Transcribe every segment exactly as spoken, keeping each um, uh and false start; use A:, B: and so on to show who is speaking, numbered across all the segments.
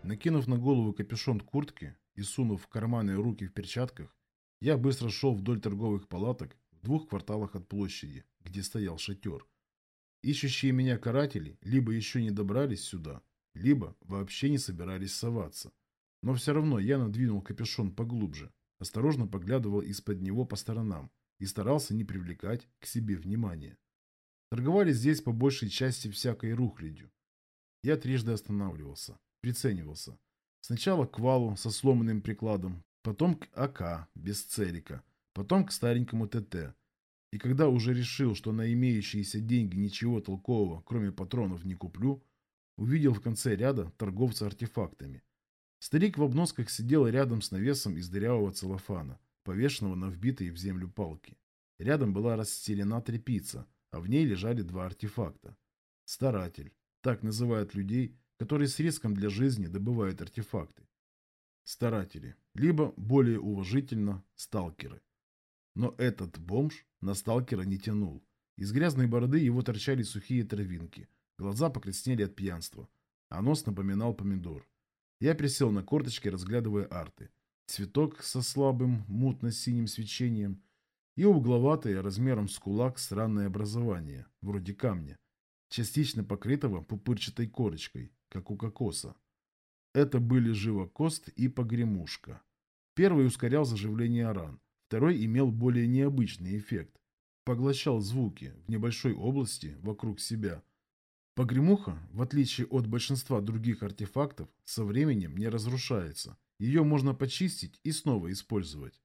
A: Накинув на голову капюшон куртки и сунув в карманы руки в перчатках, я быстро шел вдоль торговых палаток в двух кварталах от площади, где стоял шатер. Ищущие меня каратели либо еще не добрались сюда, либо вообще не собирались соваться. Но все равно я надвинул капюшон поглубже, осторожно поглядывал из-под него по сторонам и старался не привлекать к себе внимания. Торговали здесь по большей части всякой рухлядью. Я трижды останавливался, приценивался. Сначала к валу со сломанным прикладом, потом к АК без целика, потом к старенькому ТТ. И когда уже решил, что на имеющиеся деньги ничего толкового, кроме патронов, не куплю, увидел в конце ряда торговца артефактами. Старик в обносках сидел рядом с навесом из дырявого целлофана, повешенного на вбитые в землю палки. Рядом была расстелена тряпица, а в ней лежали два артефакта. Старатель. Так называют людей, которые с риском для жизни добывают артефакты. Старатели. Либо, более уважительно, сталкеры. Но этот бомж на сталкера не тянул. Из грязной бороды его торчали сухие травинки. Глаза покраснели от пьянства, а нос напоминал помидор. Я присел на корточки, разглядывая арты. Цветок со слабым, мутно-синим свечением и угловатое размером с кулак странное образование, вроде камня, частично покрытого пупырчатой корочкой, как у кокоса. Это были живокост и погремушка. Первый ускорял заживление ран, второй имел более необычный эффект. Поглощал звуки в небольшой области вокруг себя. Погремуха, в отличие от большинства других артефактов, со временем не разрушается. Ее можно почистить и снова использовать.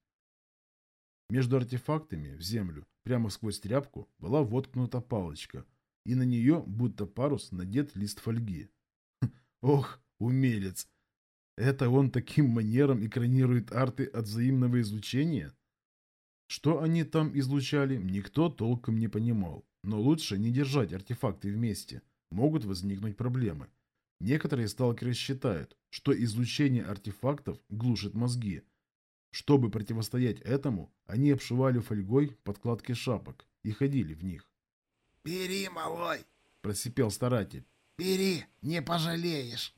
A: Между артефактами в землю, прямо сквозь тряпку, была воткнута палочка, и на нее, будто парус, надет лист фольги. Ох, умелец! Это он таким манером экранирует арты от взаимного излучения? Что они там излучали, никто толком не понимал. Но лучше не держать артефакты вместе. Могут возникнуть проблемы. Некоторые сталкеры считают, что излучение артефактов глушит мозги. Чтобы противостоять этому, они обшивали фольгой подкладки шапок и ходили в них.
B: «Бери, малой!»
A: – просипел старатель.
B: «Бери, не пожалеешь!»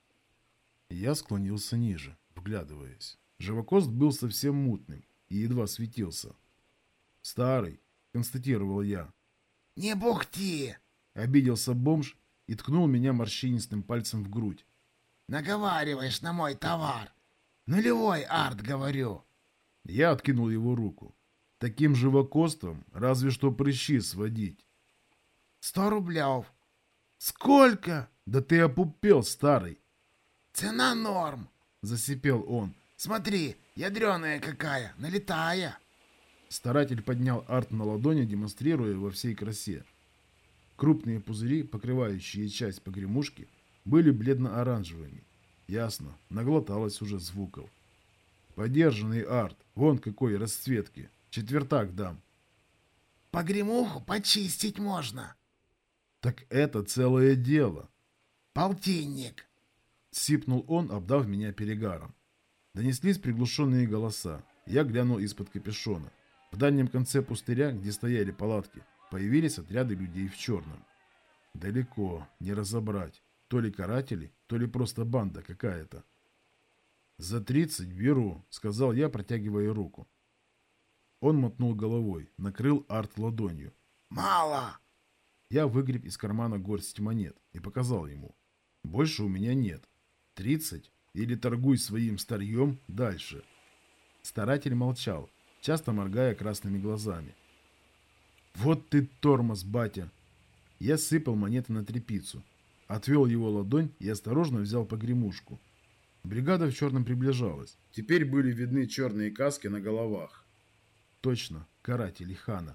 A: Я склонился ниже, вглядываясь. Живокост был совсем мутным и едва светился. «Старый», – констатировал я.
B: «Не бухти!»
A: – обиделся бомж и ткнул меня морщинистым пальцем в грудь.
B: «Наговариваешь на мой товар! Нулевой арт, говорю!»
A: Я откинул его руку. Таким живокостом разве что прыщи сводить.
B: «Сто рублев!»
A: «Сколько? Да ты опупел, старый!»
B: «Цена норм!» — засипел он. «Смотри, ядреная какая, налетая!»
A: Старатель поднял арт на ладони, демонстрируя во всей красе. Крупные пузыри, покрывающие часть погремушки, были бледно-оранжевыми. Ясно, наглоталось уже звуков. Подержанный арт, вон какой расцветки. Четвертак дам.
B: «Погремуху почистить можно!»
A: «Так это целое дело!»
B: «Полтинник!»
A: Сипнул он, обдав меня перегаром. Донеслись приглушенные голоса. Я глянул из-под капюшона. В дальнем конце пустыря, где стояли палатки, появились отряды людей в черном. Далеко, не разобрать. То ли каратели, то ли просто банда какая-то. «За тридцать беру», — сказал я, протягивая руку. Он мотнул головой, накрыл арт ладонью.
B: «Мало!»
A: Я выгреб из кармана горсть монет и показал ему. «Больше у меня нет. Тридцать? Или торгуй своим старьем дальше». Старатель молчал, часто моргая красными глазами. «Вот ты тормоз, батя!» Я сыпал монеты на тряпицу, отвел его ладонь и осторожно взял погремушку. Бригада в черном приближалась. Теперь были видны черные каски на головах. Точно, каратели хана.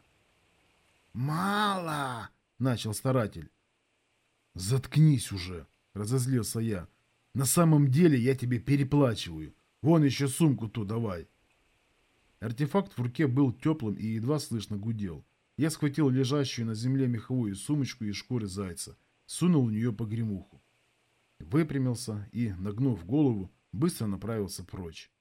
B: «Мало!»
A: — начал старатель. «Заткнись уже!» — разозлился я. «На самом деле я тебе переплачиваю. Вон еще сумку ту давай!» Артефакт в руке был теплым и едва слышно гудел. Я схватил лежащую на земле меховую сумочку из шкуры зайца, сунул в нее погремуху. Выпрямился и, нагнув голову, быстро направился прочь.